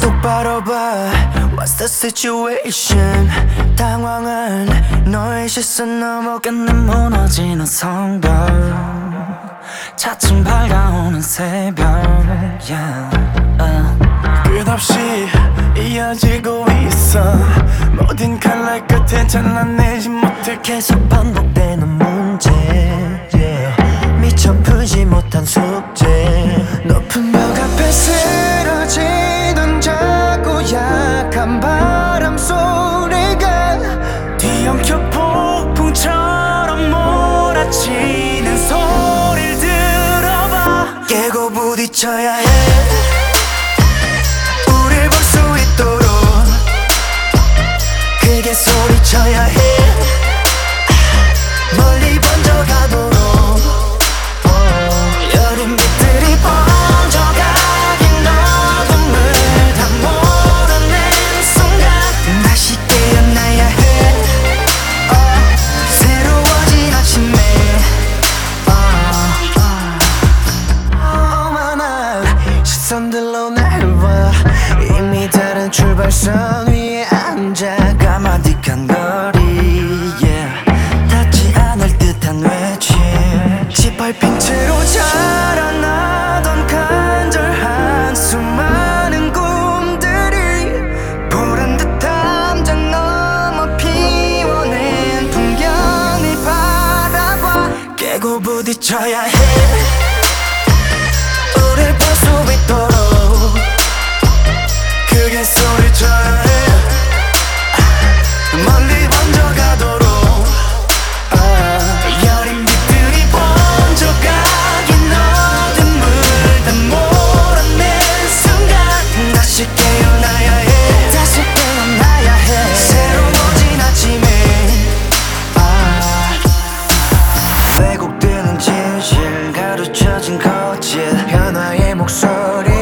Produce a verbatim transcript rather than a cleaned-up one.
똑바로 봐 What's the situation 당황한 너의 시선 넘어 끝내 무너지는 성벽 차츰 밝아오는 새벽 yeah. uh. 끝없이 이어지고 있어 모든 칼날 끝에 잘라내지 못해 계속 반복되는 문제 yeah. 미처 풀지 못한 숙제 높은 벽 앞에 쓰러지던 작고 약한 바람 소리가 뒤엉켜 폭풍처럼 몰아치는 소리를 들어봐 깨고 부딪혀야 해 우릴 볼 수 있도록 크게 소리쳐야 해 멀리 번져가도록 여린 빛들이 번져가긴 어둠을 다 몰아낸 순간 다시 깨어나야 해 oh, 새로워진 아침에 시선들로 날 봐 이미 다른 출발선 위에 앉아 까마득한 거리 yeah. 닿지 않을 듯한 외침 짓밟힌 채로 자라나던 간절한 수많은 꿈들이 보란 듯한 담장 넘어 피워낸 풍경을 바라봐 깨고 부딪혀야 해 우릴 볼 수 있도록 크게 소리쳐야 해 멀리 번져가도록 uh, 여린 빛들이 번져가긴 어둠을 다 몰아낸 순간 다시 깨어나야 해 다시 깨어나야 해 새로워진 아침에 uh, 왜곡되는 진실 가르쳐진 거짓 변화의 목소리